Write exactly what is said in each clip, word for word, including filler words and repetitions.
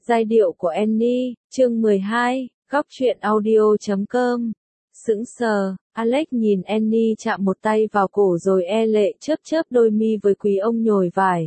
Giai điệu của Annie, chương mười hai, góc truyện audio chấm com. Sững sờ, Alex nhìn Annie chạm một tay vào cổ rồi e lệ chớp chớp đôi mi với quý ông nhồi vải.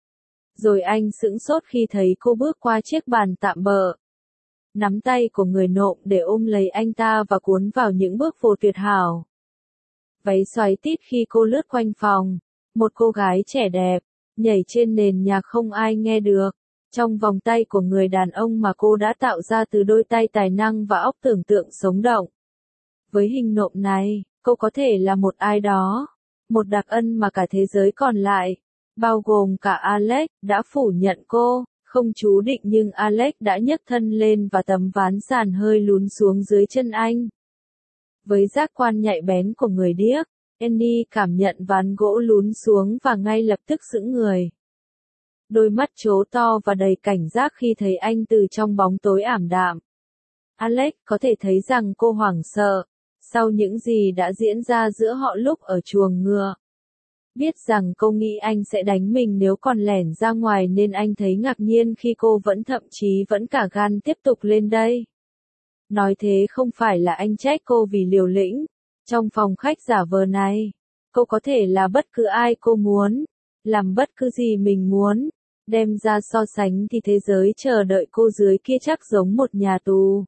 Rồi anh sững sốt khi thấy cô bước qua chiếc bàn tạm bợ. Nắm tay của người nộm để ôm lấy anh ta và cuốn vào những bước vô tuyệt hảo. Váy xoáy tít khi cô lướt quanh phòng. Một cô gái trẻ đẹp, nhảy trên nền nhạc không ai nghe được. Trong vòng tay của người đàn ông mà cô đã tạo ra từ đôi tay tài năng và óc tưởng tượng sống động. Với hình nộm này, cô có thể là một ai đó. Một đặc ân mà cả thế giới còn lại, bao gồm cả Alex, đã phủ nhận cô. Không chú định nhưng Alex đã nhấc thân lên và tấm ván sàn hơi lún xuống dưới chân anh. Với giác quan nhạy bén của người điếc, Annie cảm nhận ván gỗ lún xuống và ngay lập tức sững người. Đôi mắt trố to và đầy cảnh giác khi thấy anh từ trong bóng tối ảm đạm. Alex có thể thấy rằng cô hoảng sợ, sau những gì đã diễn ra giữa họ lúc ở chuồng ngựa. Biết rằng cô nghĩ anh sẽ đánh mình nếu còn lẻn ra ngoài nên anh thấy ngạc nhiên khi cô vẫn thậm chí vẫn cả gan tiếp tục lên đây. Nói thế không phải là anh trách cô vì liều lĩnh. Trong phòng khách giả vờ này, cô có thể là bất cứ ai cô muốn, làm bất cứ gì mình muốn. Đem ra so sánh thì thế giới chờ đợi cô dưới kia chắc giống một nhà tù.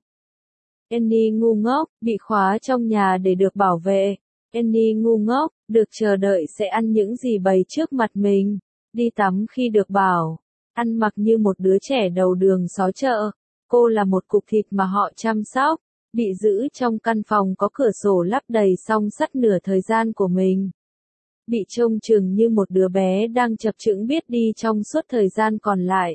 Annie ngu ngốc, bị khóa trong nhà để được bảo vệ. Annie ngu ngốc, được chờ đợi sẽ ăn những gì bày trước mặt mình. Đi tắm khi được bảo. Ăn mặc như một đứa trẻ đầu đường xó chợ. Cô là một cục thịt mà họ chăm sóc. Bị giữ trong căn phòng có cửa sổ lắp đầy song sắt nửa thời gian của mình. Bị trông chừng như một đứa bé đang chập chững biết đi trong suốt thời gian còn lại.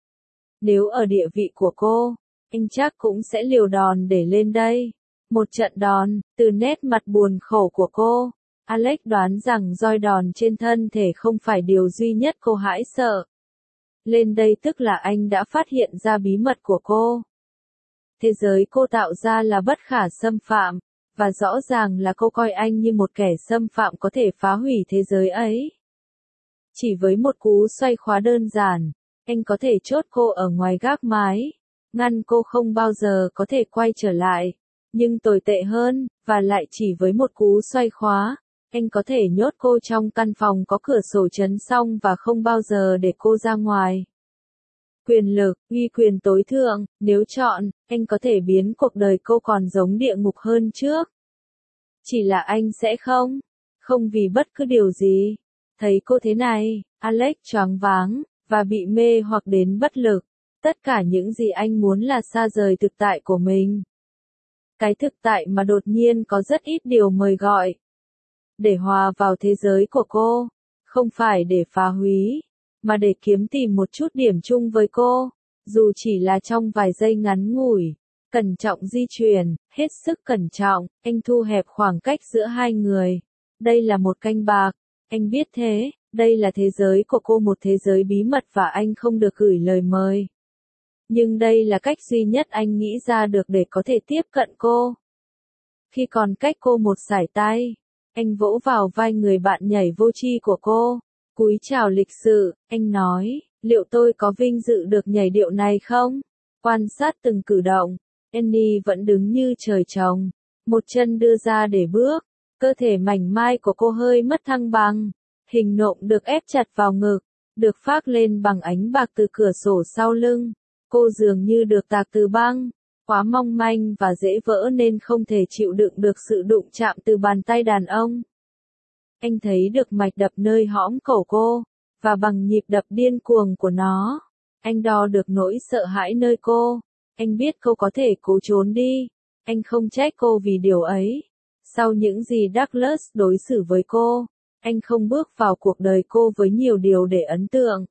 Nếu ở địa vị của cô, anh chắc cũng sẽ liều đòn để lên đây. Một trận đòn, từ nét mặt buồn khổ của cô, Alex đoán rằng roi đòn trên thân thể không phải điều duy nhất cô hãi sợ. Lên đây tức là anh đã phát hiện ra bí mật của cô. Thế giới cô tạo ra là bất khả xâm phạm, và rõ ràng là cô coi anh như một kẻ xâm phạm có thể phá hủy thế giới ấy. Chỉ với một cú xoay khóa đơn giản, anh có thể chốt cô ở ngoài gác mái, ngăn cô không bao giờ có thể quay trở lại. Nhưng tồi tệ hơn, và lại chỉ với một cú xoay khóa, anh có thể nhốt cô trong căn phòng có cửa sổ chấn song và không bao giờ để cô ra ngoài. Quyền lực, uy quyền tối thượng, nếu chọn, anh có thể biến cuộc đời cô còn giống địa ngục hơn trước. Chỉ là anh sẽ không, không vì bất cứ điều gì. Thấy cô thế này, Alex choáng váng, và bị mê hoặc đến bất lực. Tất cả những gì anh muốn là xa rời thực tại của mình. Cái thực tại mà đột nhiên có rất ít điều mời gọi. Để hòa vào thế giới của cô, không phải để phá hủy, mà để kiếm tìm một chút điểm chung với cô, dù chỉ là trong vài giây ngắn ngủi. Cẩn trọng di chuyển, hết sức cẩn trọng, anh thu hẹp khoảng cách giữa hai người. Đây là một canh bạc, anh biết thế, đây là thế giới của cô, một thế giới bí mật và anh không được gửi lời mời. Nhưng đây là cách duy nhất anh nghĩ ra được để có thể tiếp cận cô. Khi còn cách cô một sải tay, anh vỗ vào vai người bạn nhảy vô tri của cô. Cúi chào lịch sự, anh nói, liệu tôi có vinh dự được nhảy điệu này không? Quan sát từng cử động, Annie vẫn đứng như trời trồng, một chân đưa ra để bước, cơ thể mảnh mai của cô hơi mất thăng bằng, hình nộm được ép chặt vào ngực, được phác lên bằng ánh bạc từ cửa sổ sau lưng. Cô dường như được tạc từ băng, quá mong manh và dễ vỡ nên không thể chịu đựng được sự đụng chạm từ bàn tay đàn ông. Anh thấy được mạch đập nơi hõm cổ cô, và bằng nhịp đập điên cuồng của nó, anh đo được nỗi sợ hãi nơi cô. Anh biết cô có thể cố trốn đi, anh không trách cô vì điều ấy. Sau những gì Douglas đối xử với cô, anh không bước vào cuộc đời cô với nhiều điều để ấn tượng.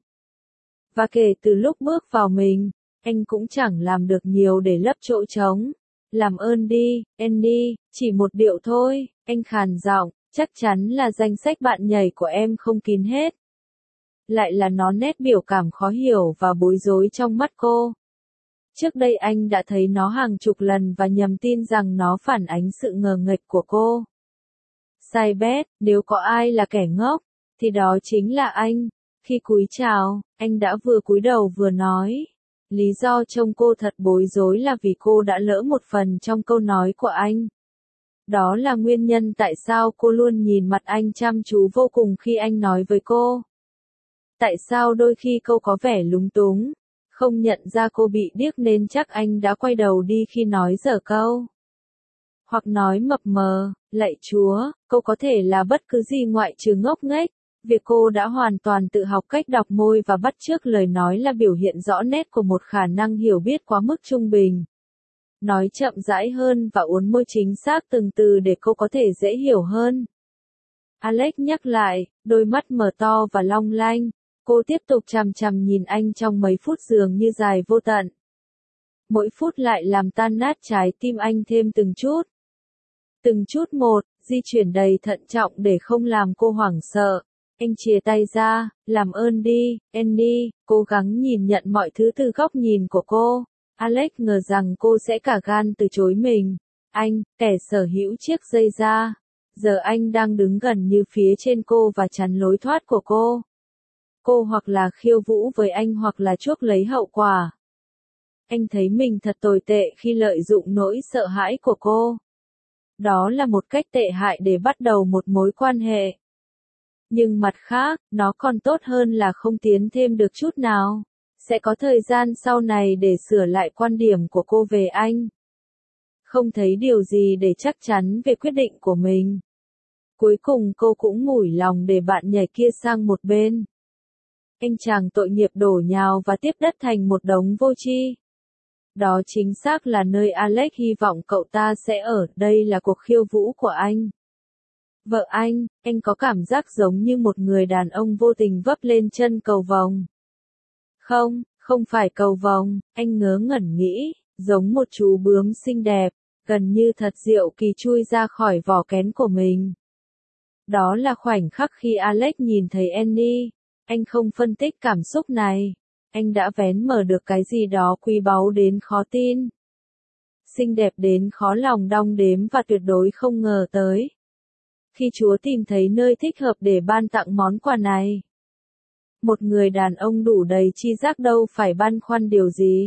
Và kể từ lúc bước vào mình, anh cũng chẳng làm được nhiều để lấp chỗ trống. Làm ơn đi, Annie, chỉ một điệu thôi, anh khàn giọng, chắc chắn là danh sách bạn nhảy của em không kín hết. Lại là nó nét biểu cảm khó hiểu và bối rối trong mắt cô. Trước đây anh đã thấy nó hàng chục lần và nhầm tin rằng nó phản ánh sự ngờ nghệch của cô. Sai bét, nếu có ai là kẻ ngốc, thì đó chính là anh. Khi cúi chào, anh đã vừa cúi đầu vừa nói. Lý do trông cô thật bối rối là vì cô đã lỡ một phần trong câu nói của anh. Đó là nguyên nhân tại sao cô luôn nhìn mặt anh chăm chú vô cùng khi anh nói với cô. Tại sao đôi khi cô có vẻ lúng túng, không nhận ra cô bị điếc nên chắc anh đã quay đầu đi khi nói dở câu. Hoặc nói mập mờ, lạy Chúa, cô có thể là bất cứ gì ngoại trừ ngốc nghếch. Việc cô đã hoàn toàn tự học cách đọc môi và bắt chước lời nói là biểu hiện rõ nét của một khả năng hiểu biết quá mức trung bình. Nói chậm rãi hơn và uốn môi chính xác từng từ để cô có thể dễ hiểu hơn. Alex nhắc lại, đôi mắt mở to và long lanh. Cô tiếp tục chằm chằm nhìn anh trong mấy phút dường như dài vô tận. Mỗi phút lại làm tan nát trái tim anh thêm từng chút. Từng chút một, di chuyển đầy thận trọng để không làm cô hoảng sợ. Anh chìa tay ra, làm ơn đi, Annie, cố gắng nhìn nhận mọi thứ từ góc nhìn của cô. Alex ngờ rằng cô sẽ cả gan từ chối mình. Anh, kẻ sở hữu chiếc dây da. Giờ anh đang đứng gần như phía trên cô và chắn lối thoát của cô. Cô hoặc là khiêu vũ với anh hoặc là chuốc lấy hậu quả. Anh thấy mình thật tồi tệ khi lợi dụng nỗi sợ hãi của cô. Đó là một cách tệ hại để bắt đầu một mối quan hệ. Nhưng mặt khác, nó còn tốt hơn là không tiến thêm được chút nào. Sẽ có thời gian sau này để sửa lại quan điểm của cô về anh. Không thấy điều gì để chắc chắn về quyết định của mình. Cuối cùng cô cũng mủi lòng để bạn nhảy kia sang một bên. Anh chàng tội nghiệp đổ nhào và tiếp đất thành một đống vô tri. Đó chính xác là nơi Alex hy vọng cậu ta sẽ ở, đây là cuộc khiêu vũ của anh. Vợ anh, anh có cảm giác giống như một người đàn ông vô tình vấp lên chân cầu vồng. Không, không phải cầu vồng, anh ngớ ngẩn nghĩ, giống một chú bướm xinh đẹp, gần như thật diệu kỳ chui ra khỏi vỏ kén của mình. Đó là khoảnh khắc khi Alex nhìn thấy Annie. Anh không phân tích cảm xúc này. Anh đã vén mở được cái gì đó quý báu đến khó tin. Xinh đẹp đến khó lòng đong đếm và tuyệt đối không ngờ tới. Khi Chúa tìm thấy nơi thích hợp để ban tặng món quà này. Một người đàn ông đủ đầy tri giác đâu phải băn khoăn điều gì.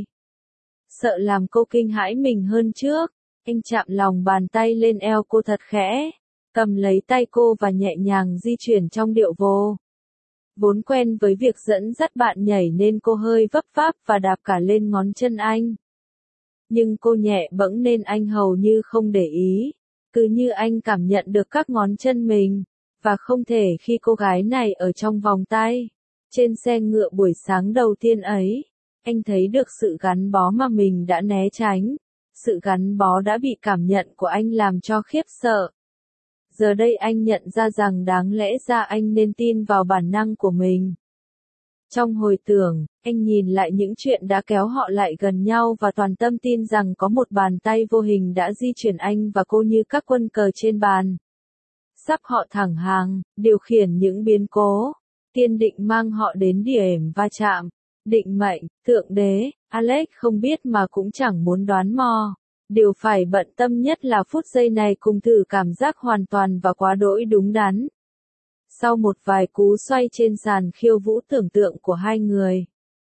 Sợ làm cô kinh hãi mình hơn trước. Anh chạm lòng bàn tay lên eo cô thật khẽ. Cầm lấy tay cô và nhẹ nhàng di chuyển trong điệu vô. Vốn quen với việc dẫn dắt bạn nhảy nên cô hơi vấp váp và đạp cả lên ngón chân anh. Nhưng cô nhẹ bẫng nên anh hầu như không để ý. Cứ như anh cảm nhận được các ngón chân mình. Và không thể khi cô gái này ở trong vòng tay. Trên xe ngựa buổi sáng đầu tiên ấy. Anh thấy được sự gắn bó mà mình đã né tránh. Sự gắn bó đã bị cảm nhận của anh làm cho khiếp sợ. Giờ đây anh nhận ra rằng đáng lẽ ra anh nên tin vào bản năng của mình. Trong hồi tưởng, anh nhìn lại những chuyện đã kéo họ lại gần nhau và toàn tâm tin rằng có một bàn tay vô hình đã di chuyển anh và cô như các quân cờ trên bàn. Sắp họ thẳng hàng, điều khiển những biến cố, tiên định mang họ đến điểm va chạm, định mệnh, thượng đế. Alex không biết mà cũng chẳng muốn đoán mò. Điều phải bận tâm nhất là phút giây này cùng thử cảm giác hoàn toàn và quá đỗi đúng đắn. Sau một vài cú xoay trên sàn khiêu vũ tưởng tượng của hai người,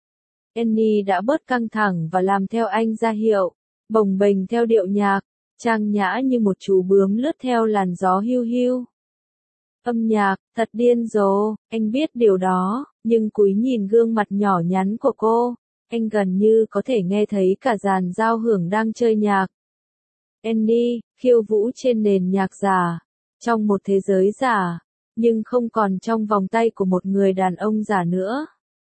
Annie đã bớt căng thẳng và làm theo anh ra hiệu, bồng bềnh theo điệu nhạc, trang nhã như một chú bướm lướt theo làn gió hiu hiu. Âm nhạc, thật điên rồ, anh biết điều đó, nhưng cúi nhìn gương mặt nhỏ nhắn của cô, anh gần như có thể nghe thấy cả dàn giao hưởng đang chơi nhạc. Annie, khiêu vũ trên nền nhạc giả, trong một thế giới giả, nhưng không còn trong vòng tay của một người đàn ông giả nữa.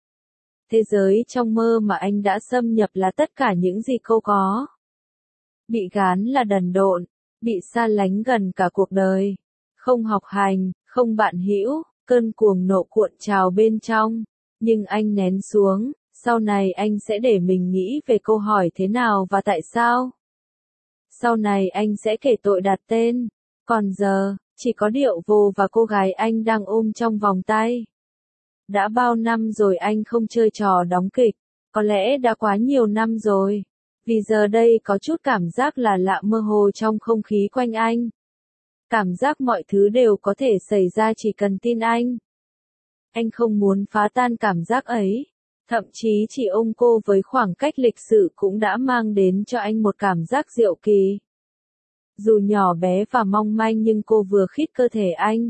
Thế giới trong mơ mà anh đã xâm nhập là tất cả những gì cô có. Bị gán là đần độn, bị xa lánh gần cả cuộc đời, không học hành, không bạn hữu, cơn cuồng nộ cuộn trào bên trong, nhưng anh nén xuống, sau này anh sẽ để mình nghĩ về câu hỏi thế nào và tại sao. Sau này anh sẽ kể tội đặt tên, còn giờ, chỉ có điệu vô và cô gái anh đang ôm trong vòng tay. Đã bao năm rồi anh không chơi trò đóng kịch, có lẽ đã quá nhiều năm rồi, vì giờ đây có chút cảm giác là lạ mơ hồ trong không khí quanh anh. Cảm giác mọi thứ đều có thể xảy ra chỉ cần tin anh. Anh không muốn phá tan cảm giác ấy, Thậm chí chỉ ôm cô với khoảng cách lịch sự cũng đã mang đến cho anh một cảm giác diệu kỳ. Dù nhỏ bé và mong manh nhưng cô vừa khít cơ thể anh.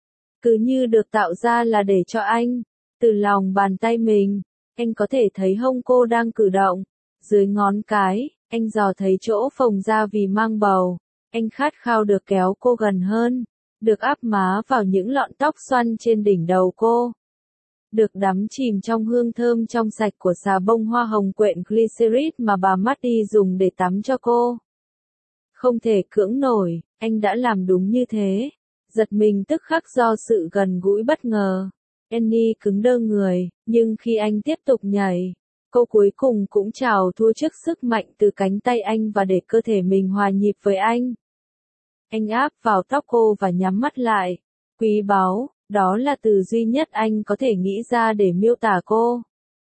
Cứ như được tạo ra là để cho anh. Từ lòng bàn tay mình, anh có thể thấy hông cô đang cử động. Dưới ngón cái, anh dò thấy chỗ phồng ra vì mang bầu. Anh khát khao được kéo cô gần hơn. Được áp má vào những lọn tóc xoăn trên đỉnh đầu cô. Được đắm chìm trong hương thơm trong sạch của xà bông hoa hồng quyện glycerin mà bà Matty dùng để tắm cho cô. Không thể cưỡng nổi, anh đã làm đúng như thế. Giật mình tức khắc do sự gần gũi bất ngờ. Annie cứng đơ người, nhưng khi anh tiếp tục nhảy, cô cuối cùng cũng trào thua trước sức mạnh từ cánh tay anh và để cơ thể mình hòa nhịp với anh. Anh áp vào tóc cô và nhắm mắt lại. Quý báu, đó là từ duy nhất anh có thể nghĩ ra để miêu tả cô.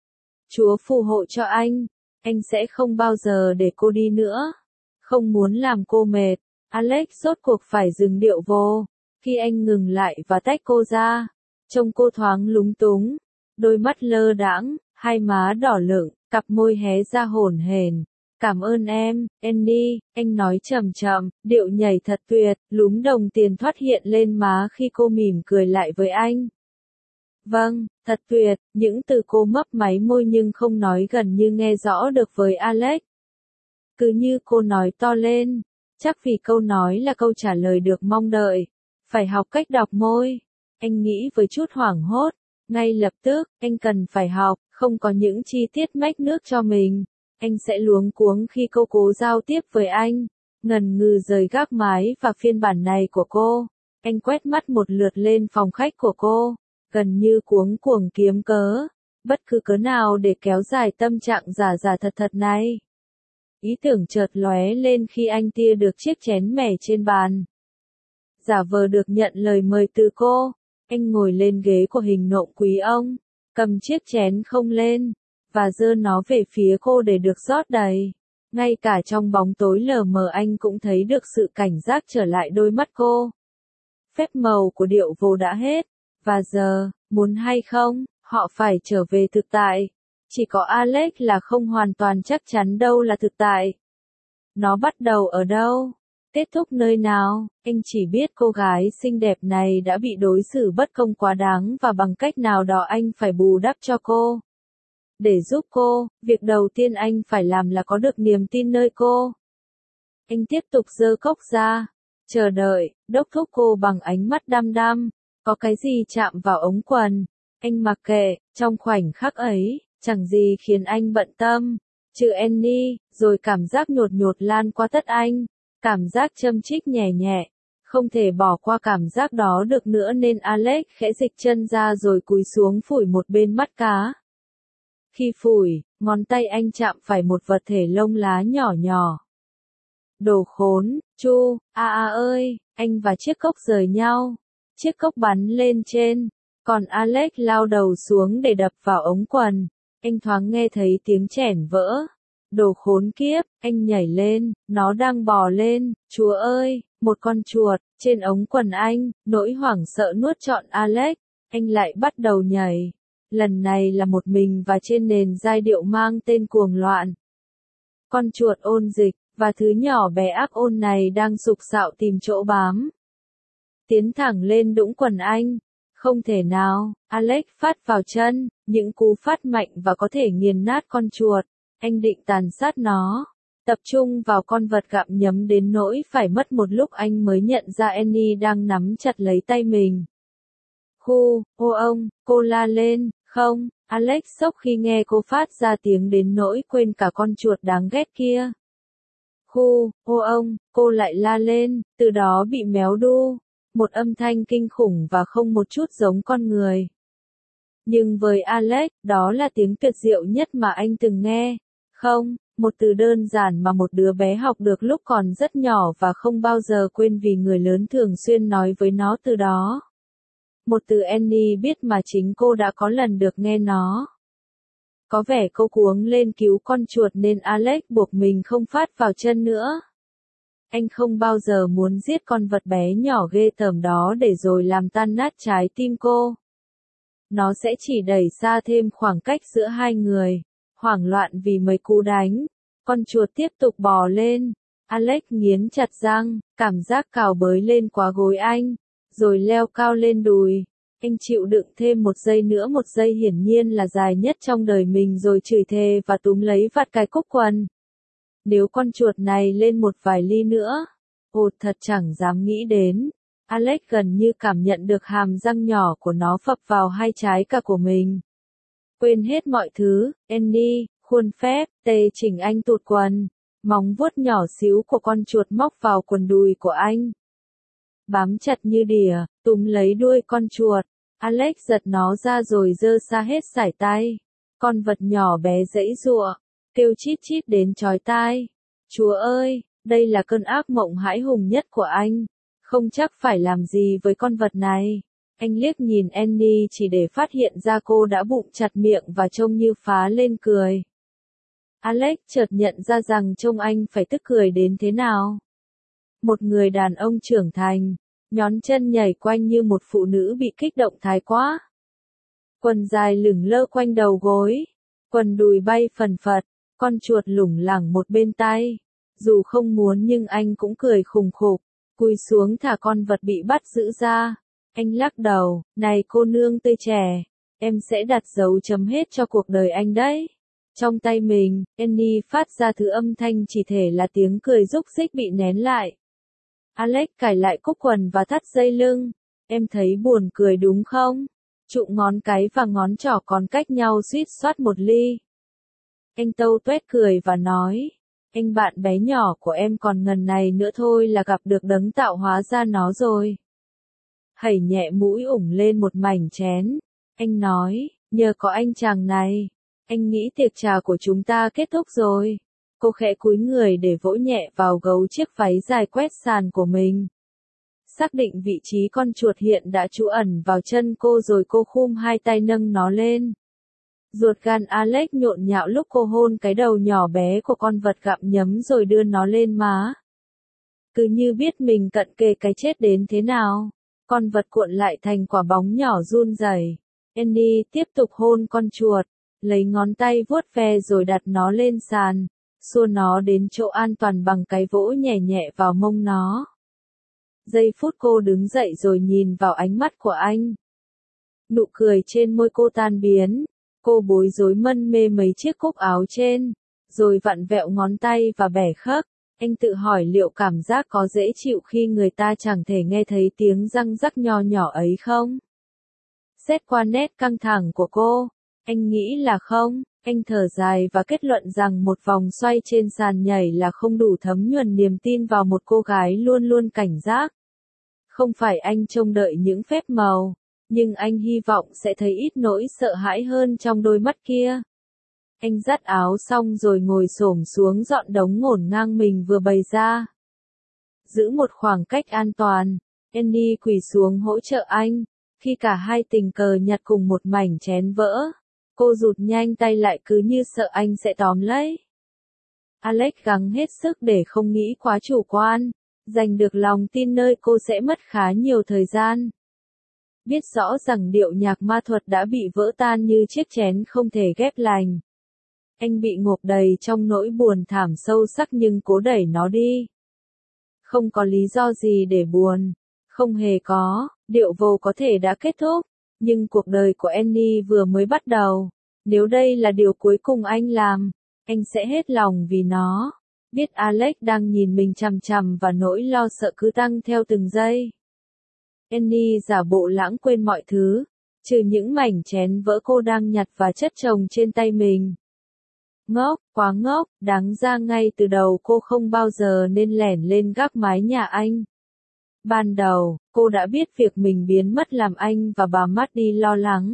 Chúa phù hộ cho anh, anh sẽ không bao giờ để cô đi nữa. Không muốn làm cô mệt, Alex rốt cuộc phải dừng điệu vô. Khi anh ngừng lại và tách cô ra, trông cô thoáng lúng túng, đôi mắt lơ đãng, hai má đỏ lựng, cặp môi hé ra hổn hển. Cảm ơn em, Annie, anh nói chậm chậm, điệu nhảy thật tuyệt, lúm đồng tiền thoát hiện lên má khi cô mỉm cười lại với anh. Vâng, thật tuyệt, những từ cô mấp máy môi nhưng không nói gần như nghe rõ được với Alex. Cứ như cô nói to lên, chắc vì câu nói là câu trả lời được mong đợi. Phải học cách đọc môi. Anh nghĩ với chút hoảng hốt. Ngay lập tức, anh cần phải học, không có những chi tiết mách nước cho mình. Anh sẽ luống cuống khi cô cố giao tiếp với anh. Ngần ngừ rời gác mái và phiên bản này của cô. Anh quét mắt một lượt lên phòng khách của cô. Gần như cuống cuồng kiếm cớ. Bất cứ cớ nào để kéo dài tâm trạng giả giả thật thật này. Ý tưởng chợt lóe lên khi anh tia được chiếc chén mẻ trên bàn. Giả vờ được nhận lời mời từ cô, anh ngồi lên ghế của hình nộm quý ông, cầm chiếc chén không lên, và giơ nó về phía cô để được rót đầy. Ngay cả trong bóng tối lờ mờ anh cũng thấy được sự cảnh giác trở lại đôi mắt cô. Phép màu của điệu vô đã hết, và giờ, muốn hay không, họ phải trở về thực tại. Chỉ có Alex là không hoàn toàn chắc chắn đâu là thực tại. Nó bắt đầu ở đâu? Kết thúc nơi nào? Anh chỉ biết cô gái xinh đẹp này đã bị đối xử bất công quá đáng và bằng cách nào đó anh phải bù đắp cho cô. Để giúp cô, việc đầu tiên anh phải làm là có được niềm tin nơi cô. Anh tiếp tục giơ cốc ra, chờ đợi, đốc thúc cô bằng ánh mắt đăm đăm. Có cái gì chạm vào ống quần? Anh mặc kệ, trong khoảnh khắc ấy, chẳng gì khiến anh bận tâm. Trừ Annie, rồi cảm giác nhột nhột lan qua tất anh. Cảm giác châm chích nhẹ nhẹ. Không thể bỏ qua cảm giác đó được nữa nên Alex khẽ dịch chân ra rồi cúi xuống phủi một bên mắt cá. Khi phủi, ngón tay anh chạm phải một vật thể lông lá nhỏ nhỏ. Đồ khốn, Chu, a a ơi, anh và chiếc cốc rời nhau. Chiếc cốc bắn lên trên, còn Alex lao đầu xuống để đập vào ống quần. Anh thoáng nghe thấy tiếng chẻn vỡ. Đồ khốn kiếp, anh nhảy lên, nó đang bò lên, chúa ơi, một con chuột, trên ống quần anh, nỗi hoảng sợ nuốt trọn Alex, anh lại bắt đầu nhảy. Lần này là một mình và trên nền giai điệu mang tên cuồng loạn. Con chuột ôn dịch, và thứ nhỏ bé ác ôn này đang sục sạo tìm chỗ bám. Tiến thẳng lên đũng quần anh. Không thể nào, Alex phát vào chân, những cú phát mạnh và có thể nghiền nát con chuột. Anh định tàn sát nó, tập trung vào con vật gặm nhấm đến nỗi phải mất một lúc anh mới nhận ra Annie đang nắm chặt lấy tay mình. Khu, ô ông, cô la lên, không, Alex sốc khi nghe cô phát ra tiếng đến nỗi quên cả con chuột đáng ghét kia. Khu, ô ông, cô lại la lên, từ đó bị méo đu, một âm thanh kinh khủng và không một chút giống con người. Nhưng với Alex, đó là tiếng tuyệt diệu nhất mà anh từng nghe. Không, một từ đơn giản mà một đứa bé học được lúc còn rất nhỏ và không bao giờ quên vì người lớn thường xuyên nói với nó từ đó. Một từ Annie biết mà chính cô đã có lần được nghe nó. Có vẻ cô cuống lên cứu con chuột nên Alex buộc mình không phát vào chân nữa. Anh không bao giờ muốn giết con vật bé nhỏ ghê tởm đó để rồi làm tan nát trái tim cô. nó sẽ chỉ đẩy xa thêm khoảng cách giữa hai người. Hoảng loạn vì mấy cú đánh, con chuột tiếp tục bò lên. Alex nghiến chặt răng, cảm giác cào bới lên quá gối anh, rồi leo cao lên đùi. Anh chịu đựng thêm một giây nữa, một giây hiển nhiên là dài nhất trong đời mình, rồi chửi thề và túm lấy vạt cái cúc quần. Nếu con chuột này lên một vài ly nữa, ồ thật chẳng dám nghĩ đến. Alex gần như cảm nhận được hàm răng nhỏ của nó phập vào hai trái cà của mình. Quên hết mọi thứ, Annie, khuôn phép, tê chỉnh anh tụt quần. Móng vuốt nhỏ xíu của con chuột móc vào quần đùi của anh. Bám chặt như đỉa, túm lấy đuôi con chuột. Alex giật nó ra rồi giơ xa hết sải tay. Con vật nhỏ bé giãy giụa, kêu chít chít đến chói tai. Chúa ơi, đây là cơn ác mộng hãi hùng nhất của anh. Không chắc phải làm gì với con vật này. Anh liếc nhìn Annie chỉ để phát hiện ra cô đã bụng chặt miệng và trông như phá lên cười. Alex chợt nhận ra rằng trông anh phải tức cười đến thế nào. Một người đàn ông trưởng thành, nhón chân nhảy quanh như một phụ nữ bị kích động thái quá. Quần dài lửng lơ quanh đầu gối, quần đùi bay phần phật, con chuột lủng lẳng một bên tay. Dù không muốn nhưng anh cũng cười khùng khục, cúi xuống thả con vật bị bắt giữ ra. Anh lắc đầu, này cô nương tươi trẻ, em sẽ đặt dấu chấm hết cho cuộc đời anh đấy. Trong tay mình, Annie phát ra thứ âm thanh chỉ thể là tiếng cười rúc rích bị nén lại. Alex cài lại cúc quần và thắt dây lưng. Em thấy buồn cười đúng không? Trụng ngón cái và ngón trỏ còn cách nhau suýt soát một ly. Anh tâu tuét cười và nói, anh bạn bé nhỏ của em còn ngần này nữa thôi là gặp được đấng tạo hóa ra nó rồi. Hẩy nhẹ mũi ủng lên một mảnh chén. Anh nói, nhờ có anh chàng này, anh nghĩ tiệc trà của chúng ta kết thúc rồi. Cô khẽ cúi người để vỗ nhẹ vào gấu chiếc váy dài quét sàn của mình. Xác định vị trí con chuột hiện đã trú ẩn vào chân cô rồi cô khum hai tay nâng nó lên. Ruột gan Alex nhộn nhạo lúc cô hôn cái đầu nhỏ bé của con vật gặm nhấm rồi đưa nó lên má. Cứ như biết mình cận kề cái chết đến thế nào. Con vật cuộn lại thành quả bóng nhỏ run rẩy. Annie tiếp tục hôn con chuột, lấy ngón tay vuốt ve rồi đặt nó lên sàn, xua nó đến chỗ an toàn bằng cái vỗ nhẹ nhẹ vào mông nó. Giây phút cô đứng dậy rồi nhìn vào ánh mắt của anh. Nụ cười trên môi cô tan biến, cô bối rối mân mê mấy chiếc cúc áo trên, rồi vặn vẹo ngón tay và bẻ khớp. Anh tự hỏi liệu cảm giác có dễ chịu khi người ta chẳng thể nghe thấy tiếng răng rắc nho nhỏ ấy không? Xét qua nét căng thẳng của cô, anh nghĩ là không. Anh thở dài và kết luận rằng một vòng xoay trên sàn nhảy là không đủ thấm nhuần niềm tin vào một cô gái luôn luôn cảnh giác. Không phải anh trông đợi những phép màu, nhưng anh hy vọng sẽ thấy ít nỗi sợ hãi hơn trong đôi mắt kia. Anh dắt áo xong rồi ngồi xổm xuống dọn đống ngổn ngang mình vừa bày ra. Giữ một khoảng cách an toàn, Annie quỳ xuống hỗ trợ anh. Khi cả hai tình cờ nhặt cùng một mảnh chén vỡ, cô rụt nhanh tay lại cứ như sợ anh sẽ tóm lấy. Alex gắng hết sức để không nghĩ quá chủ quan, giành được lòng tin nơi cô sẽ mất khá nhiều thời gian. Biết rõ rằng điệu nhạc ma thuật đã bị vỡ tan như chiếc chén không thể ghép lành. Anh bị ngộp đầy trong nỗi buồn thảm sâu sắc nhưng cố đẩy nó đi. Không có lý do gì để buồn. Không hề có, điệu vô có thể đã kết thúc, nhưng cuộc đời của Annie vừa mới bắt đầu. Nếu đây là điều cuối cùng anh làm, anh sẽ hết lòng vì nó. Biết Alex đang nhìn mình chằm chằm và nỗi lo sợ cứ tăng theo từng giây. Annie giả bộ lãng quên mọi thứ, trừ những mảnh chén vỡ cô đang nhặt và chất chồng trên tay mình. Ngốc, quá ngốc, đáng ra ngay từ đầu cô không bao giờ nên lẻn lên gác mái nhà anh. Ban đầu, cô đã biết việc mình biến mất làm anh và bà Maddie lo lắng.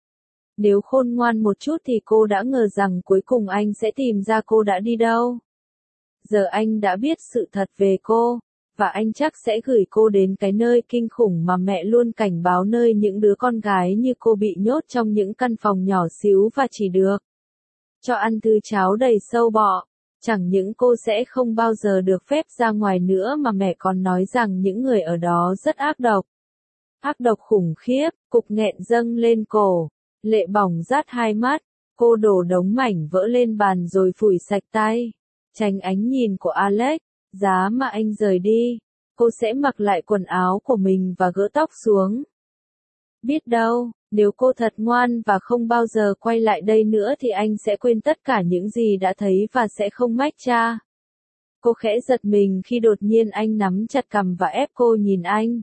Nếu khôn ngoan một chút thì cô đã ngờ rằng cuối cùng anh sẽ tìm ra cô đã đi đâu. Giờ anh đã biết sự thật về cô, và anh chắc sẽ gửi cô đến cái nơi kinh khủng mà mẹ luôn cảnh báo, nơi những đứa con gái như cô bị nhốt trong những căn phòng nhỏ xíu và chỉ được cho ăn thứ cháo đầy sâu bọ. Chẳng những cô sẽ không bao giờ được phép ra ngoài nữa mà mẹ còn nói rằng những người ở đó rất ác độc. ác độc khủng khiếp, cục nghẹn dâng lên cổ, lệ bỏng rát hai mắt, cô đổ đống mảnh vỡ lên bàn rồi phủi sạch tay, tránh ánh nhìn của Alex, giá mà anh rời đi, cô sẽ mặc lại quần áo của mình và gỡ tóc xuống. Biết đâu, nếu cô thật ngoan và không bao giờ quay lại đây nữa thì anh sẽ quên tất cả những gì đã thấy và sẽ không mách cha. Cô khẽ giật mình khi đột nhiên anh nắm chặt cằm và ép cô nhìn anh.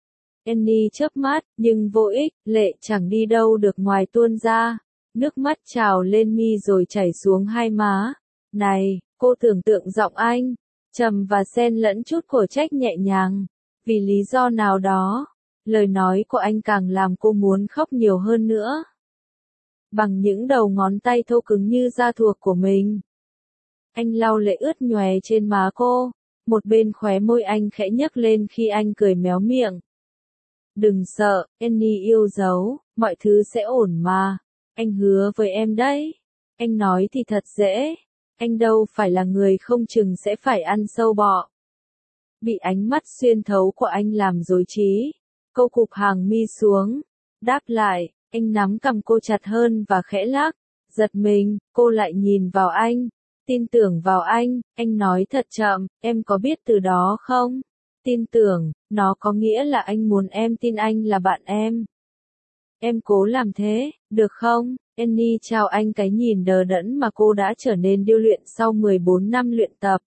Annie chớp mắt, nhưng vô ích, lệ chẳng đi đâu được ngoài tuôn ra. Nước mắt trào lên mi rồi chảy xuống hai má. Này, cô tưởng tượng giọng anh, trầm và xen lẫn chút cổ trách nhẹ nhàng. Vì lý do nào đó, lời nói của anh càng làm cô muốn khóc nhiều hơn nữa. Bằng những đầu ngón tay thô cứng như da thuộc của mình. Anh lau lệ ướt nhòe trên má cô, một bên khóe môi anh khẽ nhấc lên khi anh cười méo miệng. Đừng sợ, Annie yêu dấu, mọi thứ sẽ ổn mà. Anh hứa với em đấy. Anh nói thì thật dễ. Anh đâu phải là người không chừng sẽ phải ăn sâu bọ. Bị ánh mắt xuyên thấu của anh làm rối trí. Cô cụp hàng mi xuống. Đáp lại, anh nắm cầm cô chặt hơn và khẽ lắc. Giật mình, cô lại nhìn vào anh. Tin tưởng vào anh, anh nói thật chậm, em có biết từ đó không? Tin tưởng, nó có nghĩa là anh muốn em tin anh là bạn em. Em cố làm thế, được không? Annie chào anh cái nhìn đờ đẫn mà cô đã trở nên điêu luyện sau mười bốn năm luyện tập.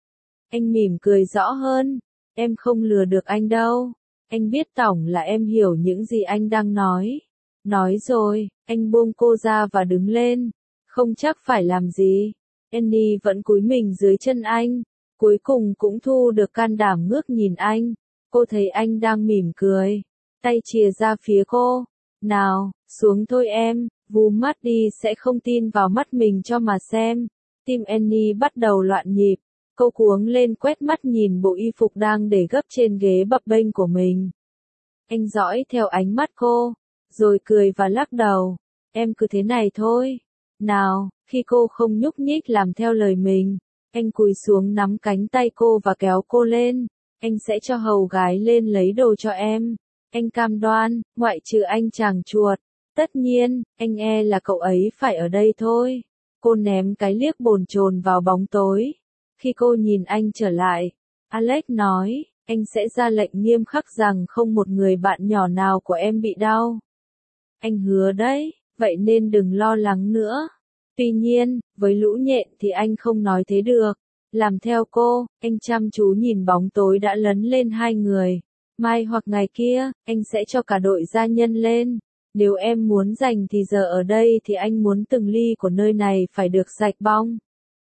Anh mỉm cười rõ hơn. Em không lừa được anh đâu. Anh biết tổng là em hiểu những gì anh đang nói. Nói rồi, anh buông cô ra và đứng lên. Không chắc phải làm gì. Annie vẫn cúi mình dưới chân anh. Cuối cùng cũng thu được can đảm ngước nhìn anh. Cô thấy anh đang mỉm cười. Tay chìa ra phía cô. Nào, xuống thôi em. Vú mắt đi sẽ không tin vào mắt mình cho mà xem. Tim Annie bắt đầu loạn nhịp. Cô cuống lên quét mắt nhìn bộ y phục đang để gấp trên ghế bập bênh của mình. Anh dõi theo ánh mắt cô, rồi cười và lắc đầu. Em cứ thế này thôi. Nào, khi cô không nhúc nhích làm theo lời mình, anh cúi xuống nắm cánh tay cô và kéo cô lên. Anh sẽ cho hầu gái lên lấy đồ cho em. Anh cam đoan, ngoại trừ anh chàng chuột. Tất nhiên, anh e là cậu ấy phải ở đây thôi. Cô ném cái liếc bồn chồn vào bóng tối. Khi cô nhìn anh trở lại, Alex nói, anh sẽ ra lệnh nghiêm khắc rằng không một người bạn nhỏ nào của em bị đau. Anh hứa đấy, vậy nên đừng lo lắng nữa. Tuy nhiên, với lũ nhện thì anh không nói thế được. Làm theo cô, anh chăm chú nhìn bóng tối đã lấn lên hai người. Mai hoặc ngày kia, anh sẽ cho cả đội gia nhân lên. Nếu em muốn giành thì giờ ở đây thì anh muốn từng ly của nơi này phải được sạch bong.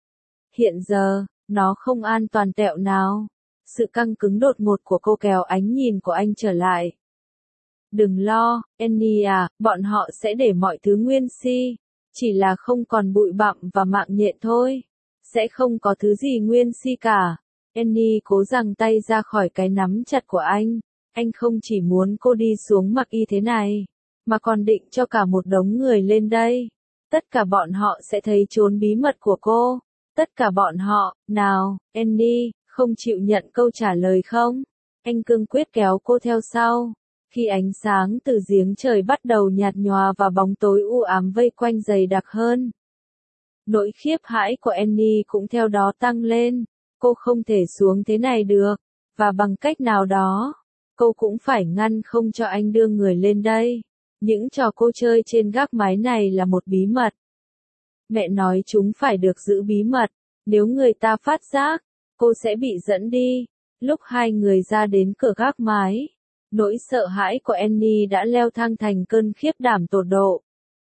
Hiện giờ, nó không an toàn tẹo nào. Sự căng cứng đột ngột của cô kéo ánh nhìn của anh trở lại. Đừng lo, Annie à, bọn họ sẽ để mọi thứ nguyên si. Chỉ là không còn bụi bặm và mạng nhện thôi. Sẽ không có thứ gì nguyên si cả. Annie cố giằng tay ra khỏi cái nắm chặt của anh. Anh không chỉ muốn cô đi xuống mặc y thế này, mà còn định cho cả một đống người lên đây. Tất cả bọn họ sẽ thấy chốn bí mật của cô. Tất cả bọn họ, nào, Annie, không chịu nhận câu trả lời không? Anh cương quyết kéo cô theo sau. Khi ánh sáng từ giếng trời bắt đầu nhạt nhòa và bóng tối u ám vây quanh dày đặc hơn. Nỗi khiếp hãi của Annie cũng theo đó tăng lên. Cô không thể xuống thế này được. Và bằng cách nào đó, cô cũng phải ngăn không cho anh đưa người lên đây. Những trò cô chơi trên gác mái này là một bí mật. Mẹ nói chúng phải được giữ bí mật. Nếu người ta phát giác, cô sẽ bị dẫn đi. Lúc hai người ra đến cửa gác mái, nỗi sợ hãi của Annie đã leo thang thành cơn khiếp đảm tột độ.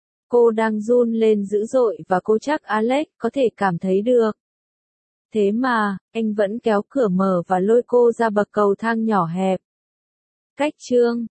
Cô đang run lên dữ dội và cô chắc Alex có thể cảm thấy được. Thế mà, anh vẫn kéo cửa mở và lôi cô ra bậc cầu thang nhỏ hẹp. Cách chương